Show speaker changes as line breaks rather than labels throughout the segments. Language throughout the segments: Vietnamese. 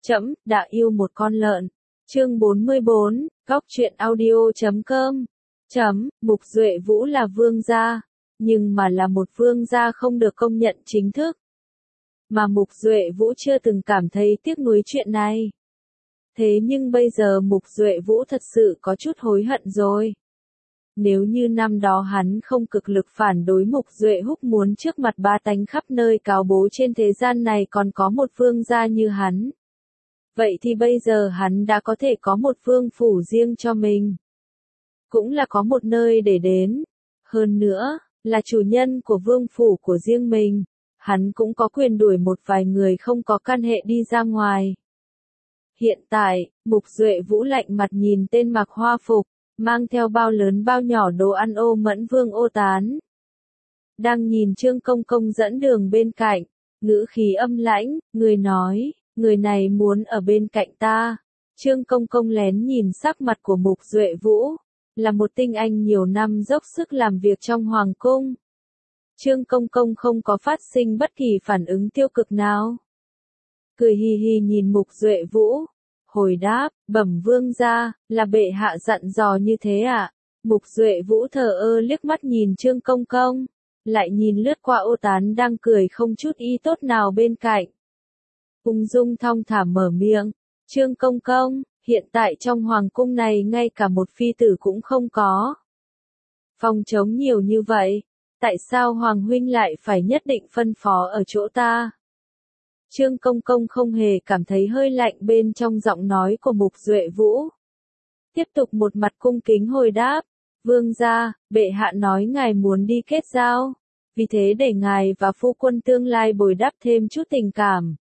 Trẫm đã yêu một con lợn. Chương 44, Góc truyện audio.com. Mục Duệ Vũ là vương gia, nhưng mà là một vương gia không được công nhận chính thức. Mà Mục Duệ Vũ chưa từng cảm thấy tiếc nuối chuyện này. Thế nhưng bây giờ Mục Duệ Vũ thật sự có chút hối hận rồi. Nếu như năm đó hắn không cực lực phản đối Mục Duệ Húc muốn trước mặt ba tánh khắp nơi cáo bố trên thế gian này còn có một vương gia như hắn. Vậy thì bây giờ hắn đã có thể có một vương phủ riêng cho mình. Cũng là có một nơi để đến. Hơn nữa, là chủ nhân của vương phủ của riêng mình. Hắn cũng có quyền đuổi một vài người không có căn hệ đi ra ngoài. Hiện tại, Mục Duệ Vũ lạnh mặt nhìn tên mặc hoa phục, mang theo bao lớn bao nhỏ đồ ăn Ô Mẫn Vương Ô Tán. Đang nhìn Trương Công Công dẫn đường bên cạnh, ngữ khí âm lãnh, người nói, người này muốn ở bên cạnh ta. Trương Công Công lén nhìn sắc mặt của Mục Duệ Vũ, là một tinh anh nhiều năm dốc sức làm việc trong Hoàng Cung. Trương Công Công không có phát sinh bất kỳ phản ứng tiêu cực nào. Cười hì hì nhìn Mục Duệ Vũ, hồi đáp, bẩm vương gia, là bệ hạ dặn dò như thế ạ. Mục Duệ Vũ thờ ơ liếc mắt nhìn Trương Công Công, lại nhìn lướt qua Ô Tán đang cười không chút ý tốt nào bên cạnh. Ung dung thong thả mở miệng, Trương Công Công, hiện tại trong Hoàng Cung này ngay cả một phi tử cũng không có. Phòng trống nhiều như vậy, tại sao Hoàng huynh lại phải nhất định phân phó ở chỗ ta? Trương Công Công không hề cảm thấy hơi lạnh bên trong giọng nói của Mục Duệ Vũ. Tiếp tục một mặt cung kính hồi đáp, vương gia, bệ hạ nói ngài muốn đi kết giao, vì thế để ngài và phu quân tương lai bồi đắp thêm chút tình cảm.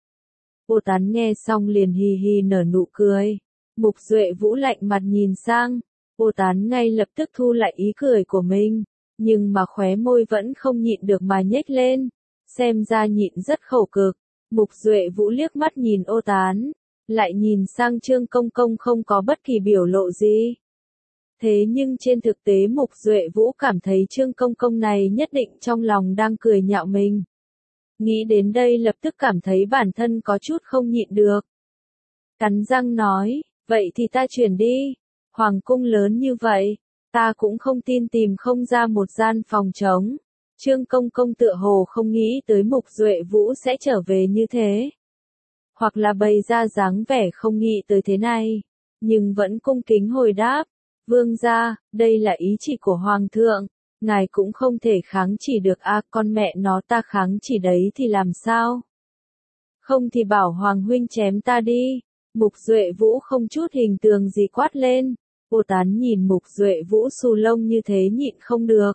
Ô Tán nghe xong liền hì hì nở nụ cười. Mục Duệ Vũ lạnh mặt nhìn sang, Ô Tán ngay lập tức thu lại ý cười của mình, nhưng mà khóe môi vẫn không nhịn được mà nhếch lên, xem ra nhịn rất khổ cực. Mục Duệ Vũ liếc mắt nhìn Ô Tán, lại nhìn sang Trương Công Công không có bất kỳ biểu lộ gì. Thế nhưng trên thực tế Mục Duệ Vũ cảm thấy Trương Công Công này nhất định trong lòng đang cười nhạo mình. Nghĩ đến đây lập tức cảm thấy bản thân có chút không nhịn được. Cắn răng nói, vậy thì ta chuyển đi. Hoàng cung lớn như vậy, ta cũng không tin tìm không ra một gian phòng trống. Trương Công Công tựa hồ không nghĩ tới Mục Duệ Vũ sẽ trở về như thế. Hoặc là bày ra dáng vẻ không nghĩ tới thế này. Nhưng vẫn cung kính hồi đáp. Vương gia, đây là ý chỉ của Hoàng thượng. Ngài cũng không thể kháng chỉ được con mẹ nó ta kháng chỉ đấy thì làm sao? Không thì bảo Hoàng huynh chém ta đi. Mục Duệ Vũ không chút hình tượng gì quát lên. Ô Tán nhìn Mục Duệ Vũ xù lông như thế nhịn không được.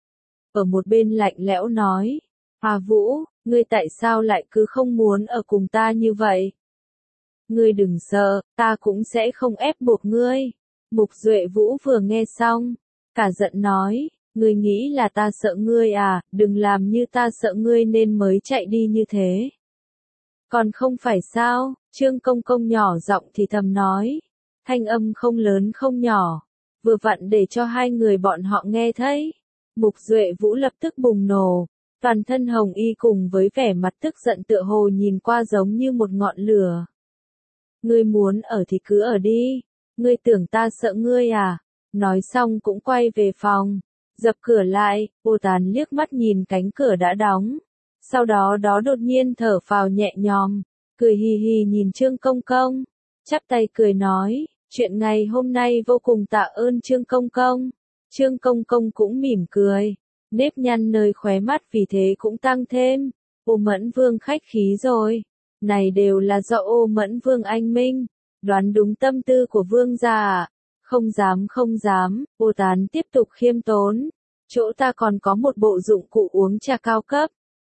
Ở một bên lạnh lẽo nói, Vũ, ngươi tại sao lại cứ không muốn ở cùng ta như vậy? Ngươi đừng sợ, ta cũng sẽ không ép buộc ngươi. Mục Duệ Vũ vừa nghe xong, cả giận nói, ngươi nghĩ là ta sợ ngươi à, đừng làm như ta sợ ngươi nên mới chạy đi như thế. Còn không phải sao, Trương Công Công nhỏ giọng thì thầm nói, thanh âm không lớn không nhỏ, vừa vặn để cho hai người bọn họ nghe thấy. Mục Duệ Vũ lập tức bùng nổ, toàn thân hồng y cùng với vẻ mặt tức giận tựa hồ nhìn qua giống như một ngọn lửa. Ngươi muốn ở thì cứ ở đi, ngươi tưởng ta sợ ngươi à? Nói xong cũng quay về phòng, dập cửa lại, Ô Tán liếc mắt nhìn cánh cửa đã đóng. Sau đó đột nhiên thở phào nhẹ nhõm, cười hì hì nhìn Trương Công Công, chắp tay cười nói, chuyện ngày hôm nay vô cùng tạ ơn Trương Công Công. Trương Công Công cũng mỉm cười, nếp nhăn nơi khóe mắt vì thế cũng tăng thêm. Ô Mẫn Vương khách khí rồi, này đều là do Ô Mẫn Vương anh minh, đoán đúng tâm tư của vương gia à? Không dám, Ô Tán tiếp tục khiêm tốn, chỗ ta còn có một bộ dụng cụ uống trà cao cấp.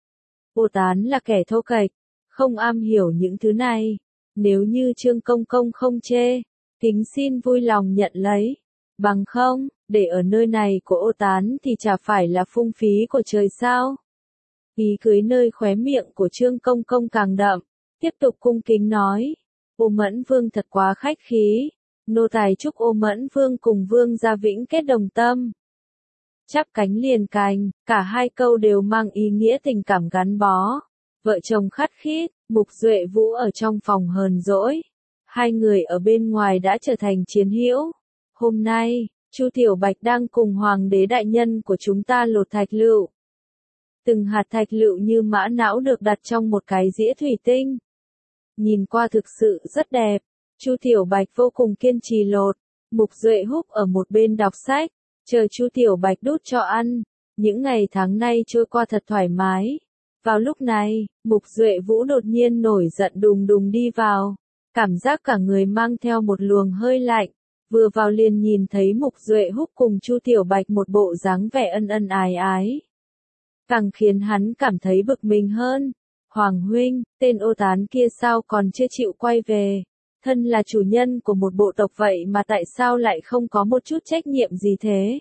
Ô Tán là kẻ thô kệch, không am hiểu những thứ này, nếu như Trương Công Công không chê, kính xin vui lòng nhận lấy, bằng không, để ở nơi này của Ô Tán thì chả phải là phung phí của trời sao. Ý cười nơi khóe miệng của Trương Công Công càng đậm, tiếp tục cung kính nói, Ô Mẫn Vương thật quá khách khí, nô tài chúc Ô Mẫn Vương cùng Vương gia vĩnh kết đồng tâm. Chắp cánh liền cành, cả hai câu đều mang ý nghĩa tình cảm gắn bó. Vợ chồng khắt khít, Mục Duệ Vũ ở trong phòng hờn dỗi. Hai người ở bên ngoài đã trở thành chiến hữu. Hôm nay, Chu Tiểu Bạch đang cùng Hoàng đế đại nhân của chúng ta lột thạch lựu. Từng hạt thạch lựu như mã não được đặt trong một cái dĩa thủy tinh. Nhìn qua thực sự rất đẹp. Chu Tiểu Bạch vô cùng kiên trì lột. Mục Duệ Húc ở một bên đọc sách, chờ Chu Tiểu Bạch đút cho ăn. Những ngày tháng nay trôi qua thật thoải mái. Vào lúc này, Mục Duệ Vũ đột nhiên nổi giận đùng đùng đi vào. Cảm giác cả người mang theo một luồng hơi lạnh. Vừa vào liền nhìn thấy Mục Duệ Húc cùng Chu Tiểu Bạch một bộ dáng vẻ ân ân ái ái. Càng khiến hắn cảm thấy bực mình hơn. Hoàng huynh, tên ô tán kia sao còn chưa chịu quay về? Thân là chủ nhân của một bộ tộc vậy mà tại sao lại không có một chút trách nhiệm gì thế?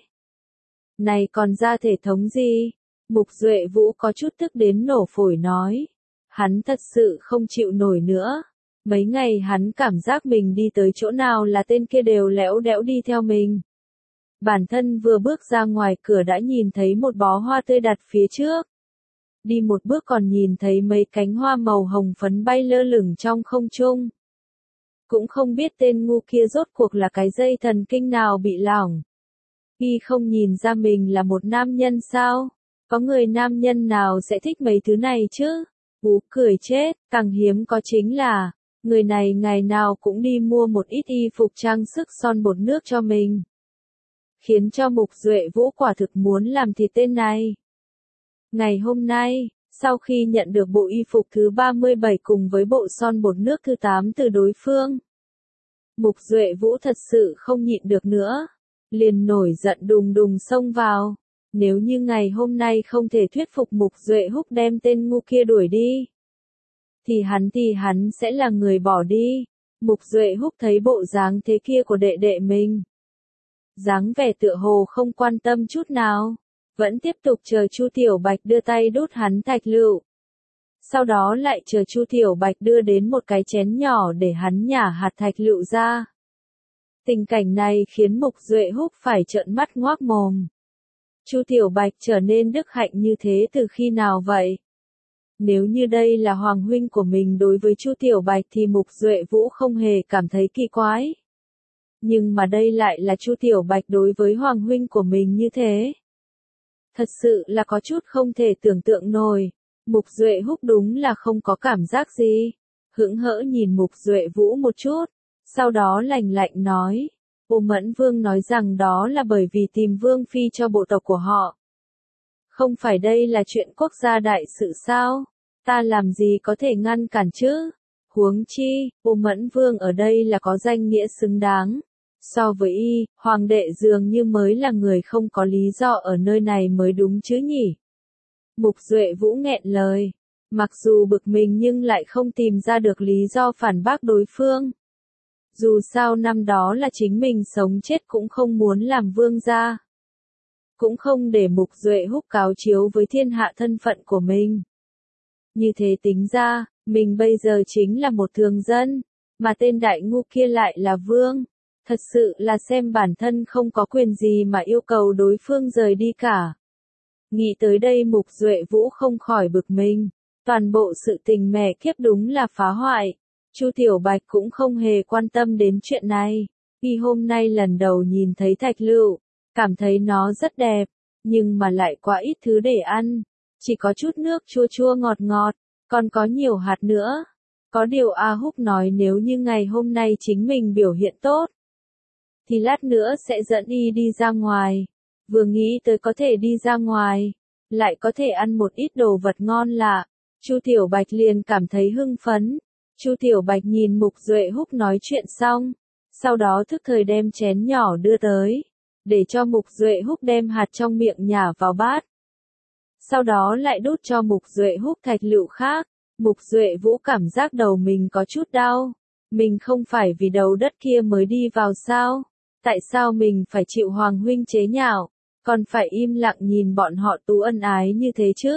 Này còn ra thể thống gì? Mục Duệ Vũ có chút tức đến nổ phổi nói. Hắn thật sự không chịu nổi nữa. Mấy ngày hắn cảm giác mình đi tới chỗ nào là tên kia đều lẽo đẽo đi theo mình. Bản thân vừa bước ra ngoài cửa đã nhìn thấy một bó hoa tươi đặt phía trước. Đi một bước còn nhìn thấy mấy cánh hoa màu hồng phấn bay lơ lửng trong không trung. Cũng không biết tên ngu kia rốt cuộc là cái dây thần kinh nào bị lỏng. Y không nhìn ra mình là một nam nhân sao? Có người nam nhân nào sẽ thích mấy thứ này chứ? Vũ cười chết, càng hiếm có chính là, người này ngày nào cũng đi mua một ít y phục trang sức son bột nước cho mình. Khiến cho Mục Duệ Vũ quả thực muốn làm thịt tên này. Ngày hôm nay, sau khi nhận được bộ y phục thứ 37 cùng với bộ son bột nước thứ 8 từ đối phương, Mục Duệ Vũ thật sự không nhịn được nữa, liền nổi giận đùng đùng xông vào. Nếu như ngày hôm nay không thể thuyết phục Mục Duệ Húc đem tên ngu kia đuổi đi, thì hắn sẽ là người bỏ đi. Mục Duệ Húc thấy bộ dáng thế kia của đệ đệ mình, dáng vẻ tựa hồ không quan tâm chút nào, vẫn tiếp tục chờ Chu Tiểu Bạch đưa tay đút hắn thạch lựu. Sau đó lại chờ Chu Tiểu Bạch đưa đến một cái chén nhỏ để hắn nhả hạt thạch lựu ra. Tình cảnh này khiến Mục Duệ Húc phải trợn mắt ngoác mồm. Chu Tiểu Bạch trở nên đức hạnh như thế từ khi nào vậy? Nếu như đây là hoàng huynh của mình đối với Chu Tiểu Bạch thì Mục Duệ Vũ không hề cảm thấy kỳ quái. Nhưng mà đây lại là Chu Tiểu Bạch đối với hoàng huynh của mình như thế. Thật sự là có chút không thể tưởng tượng nổi. Mục Duệ Húc đúng là không có cảm giác gì. Hững hỡ nhìn Mục Duệ Vũ một chút, sau đó lạnh lạnh nói. Ô Mẫn Vương nói rằng đó là bởi vì tìm Vương Phi cho bộ tộc của họ. Không phải đây là chuyện quốc gia đại sự sao? Ta làm gì có thể ngăn cản chứ? Huống chi, Ô Mẫn Vương ở đây là có danh nghĩa xứng đáng. So với y, Hoàng đệ dường như mới là người không có lý do ở nơi này mới đúng chứ nhỉ? Mục Duệ Vũ nghẹn lời. Mặc dù bực mình nhưng lại không tìm ra được lý do phản bác đối phương. Dù sao năm đó là chính mình sống chết cũng không muốn làm vương gia. Cũng không để Mục Duệ Húc cáo chiếu với thiên hạ thân phận của mình. Như thế tính ra, mình bây giờ chính là một thường dân, mà tên đại ngu kia lại là vương. Thật sự là xem bản thân không có quyền gì mà yêu cầu đối phương rời đi cả. Nghĩ tới đây Mục Duệ Vũ không khỏi bực mình. Toàn bộ sự tình mẹ kiếp đúng là phá hoại. Chu Tiểu Bạch cũng không hề quan tâm đến chuyện này. Vì hôm nay lần đầu nhìn thấy thạch lựu, cảm thấy nó rất đẹp, nhưng mà lại quá ít thứ để ăn. Chỉ có chút nước chua chua ngọt ngọt, còn có nhiều hạt nữa. Có điều A Húc nói nếu như ngày hôm nay chính mình biểu hiện tốt, thì lát nữa sẽ dẫn y đi ra ngoài. Vừa nghĩ tới có thể đi ra ngoài, lại có thể ăn một ít đồ vật ngon lạ, Chu Tiểu Bạch liền cảm thấy hưng phấn. Chu Tiểu Bạch nhìn Mục Duệ Húc nói chuyện xong, sau đó thức thời đem chén nhỏ đưa tới, để cho Mục Duệ Húc đem hạt trong miệng nhả vào bát. Sau đó lại đút cho Mục Duệ Húc thạch lựu khác. Mục Duệ Vũ cảm giác đầu mình có chút đau. Mình không phải vì đầu đất kia mới đi vào sao? Tại sao mình phải chịu Hoàng huynh chế nhạo, còn phải im lặng nhìn bọn họ tú ân ái như thế chứ?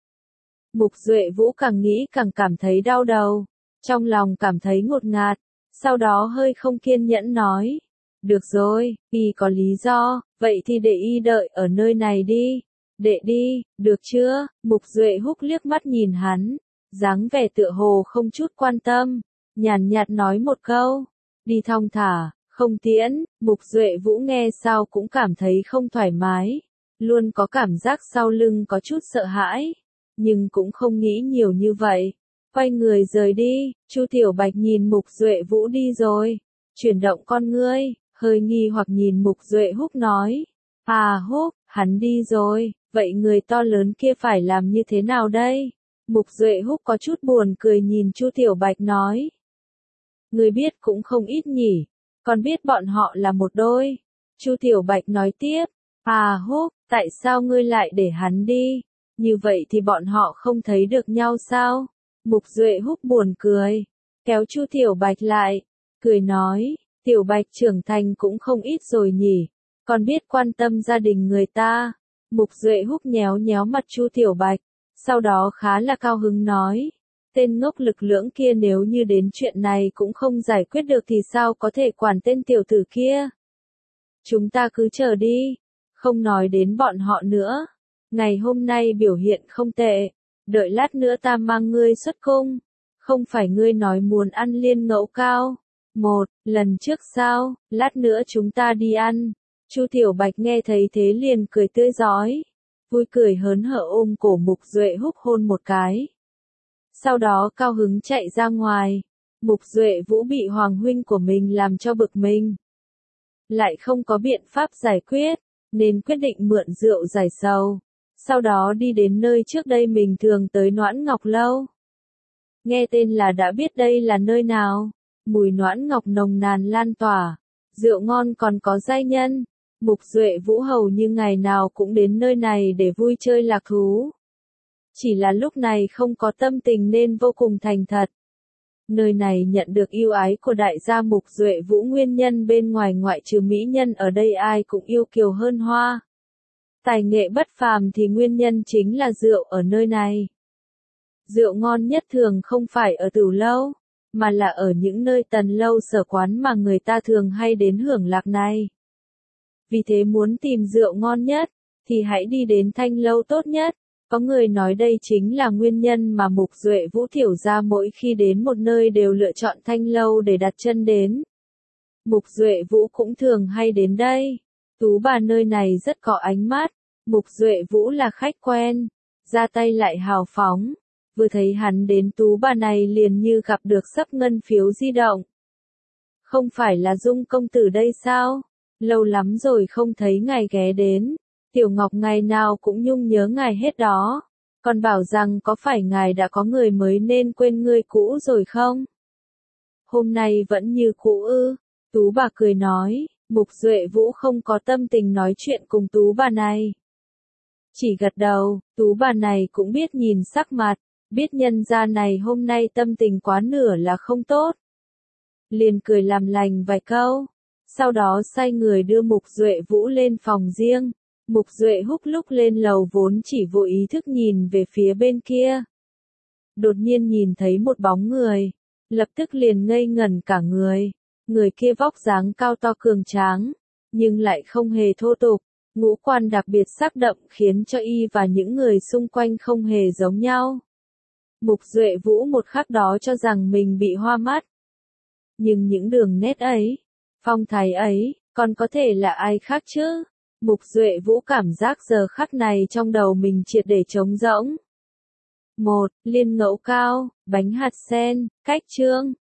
Mục Duệ Vũ càng nghĩ càng cảm thấy đau đầu, trong lòng cảm thấy ngột ngạt, sau đó hơi không kiên nhẫn nói. Được rồi, y có lý do, vậy thì để y đợi ở nơi này đi. Đệ đi, được chưa? Mục Duệ Húc liếc mắt nhìn hắn, dáng vẻ tựa hồ không chút quan tâm, nhàn nhạt nói một câu, đi thong thả, không tiễn. Mục Duệ Vũ nghe sao cũng cảm thấy không thoải mái, luôn có cảm giác sau lưng có chút sợ hãi, nhưng cũng không nghĩ nhiều như vậy. Quay người rời đi, Chu Tiểu Bạch nhìn Mục Duệ Vũ đi rồi, chuyển động con ngươi, hơi nghi hoặc nhìn Mục Duệ Húc nói, à Húc, hắn đi rồi, vậy người to lớn kia phải làm như thế nào đây? Mục Duệ Húc có chút buồn cười nhìn Chu Tiểu Bạch nói, người biết cũng không ít nhỉ, còn biết bọn họ là một đôi. Chu Tiểu Bạch nói tiếp, à Húc, tại sao ngươi lại để hắn đi? Như vậy thì bọn họ không thấy được nhau sao? Mục Duệ Húc buồn cười, kéo Chu Tiểu Bạch lại, cười nói, Tiểu Bạch trưởng thành cũng không ít rồi nhỉ, còn biết quan tâm gia đình người ta. Mục Duệ Húc nhéo nhéo mặt Chu Tiểu Bạch, sau đó khá là cao hứng nói, tên ngốc lực lưỡng kia nếu như đến chuyện này cũng không giải quyết được thì sao có thể quản tên tiểu tử kia. Chúng ta cứ chờ đi, không nói đến bọn họ nữa. Ngày hôm nay biểu hiện không tệ, đợi lát nữa ta mang ngươi xuất cung. Không phải ngươi nói muốn ăn liên ngẫu cao? Một lần trước sao, lát nữa chúng ta đi ăn. Chu Tiểu Bạch nghe thấy thế liền cười tươi rói, vui cười hớn hở ôm cổ Mục Duệ Húc hôn một cái. Sau đó cao hứng chạy ra ngoài. Mục Duệ Vũ bị hoàng huynh của mình làm cho bực mình, lại không có biện pháp giải quyết, nên quyết định mượn rượu giải sầu. Sau đó đi đến nơi trước đây mình thường tới Noãn Ngọc Lâu. Nghe tên là đã biết đây là nơi nào. Mùi Noãn Ngọc nồng nàn lan tỏa, rượu ngon còn có giai nhân. Mục Duệ Vũ hầu như ngày nào cũng đến nơi này để vui chơi lạc thú. Chỉ là lúc này không có tâm tình nên vô cùng thành thật. Nơi này nhận được yêu ái của đại gia Mục Duệ Vũ nguyên nhân bên ngoài ngoại trừ mỹ nhân ở đây ai cũng yêu kiều hơn hoa. Tài nghệ bất phàm thì nguyên nhân chính là rượu ở nơi này. Rượu ngon nhất thường không phải ở tửu lâu, mà là ở những nơi tần lâu sở quán mà người ta thường hay đến hưởng lạc này. Vì thế muốn tìm rượu ngon nhất, thì hãy đi đến Thanh Lâu tốt nhất. Có người nói đây chính là nguyên nhân mà Mục Duệ Vũ tiểu gia mỗi khi đến một nơi đều lựa chọn Thanh Lâu để đặt chân đến. Mục Duệ Vũ cũng thường hay đến đây. Tú bà nơi này rất có ánh mắt. Mục Duệ Vũ là khách quen, ra tay lại hào phóng. Vừa thấy hắn đến tú bà này liền như gặp được sấp ngân phiếu di động. Không phải là Dung công tử đây sao? Lâu lắm rồi không thấy ngài ghé đến. Tiểu Ngọc ngày nào cũng nhung nhớ ngài hết đó. Còn bảo rằng có phải ngài đã có người mới nên quên người cũ rồi không? Hôm nay vẫn như cũ ư? Tú bà cười nói, Mục Duệ Vũ không có tâm tình nói chuyện cùng tú bà này. Chỉ gật đầu, tú bà này cũng biết nhìn sắc mặt, biết nhân gia này hôm nay tâm tình quá nửa là không tốt. Liền cười làm lành vài câu, sau đó sai người đưa Mục Duệ Vũ lên phòng riêng. Mục Duệ Húc lúc lên lầu vốn chỉ vô ý thức nhìn về phía bên kia. Đột nhiên nhìn thấy một bóng người, lập tức liền ngây ngẩn cả người. Người kia vóc dáng cao to cường tráng, nhưng lại không hề thô tục, ngũ quan đặc biệt sắc đậm khiến cho y và những người xung quanh không hề giống nhau. Mục Duệ Vũ một khắc đó cho rằng mình bị hoa mắt. Nhưng những đường nét ấy, phong thái ấy, còn có thể là ai khác chứ? Mục Duệ Vũ cảm giác giờ khắc này trong đầu mình triệt để trống rỗng. 1. Liên ngẫu cao, bánh hạt sen, cách trương.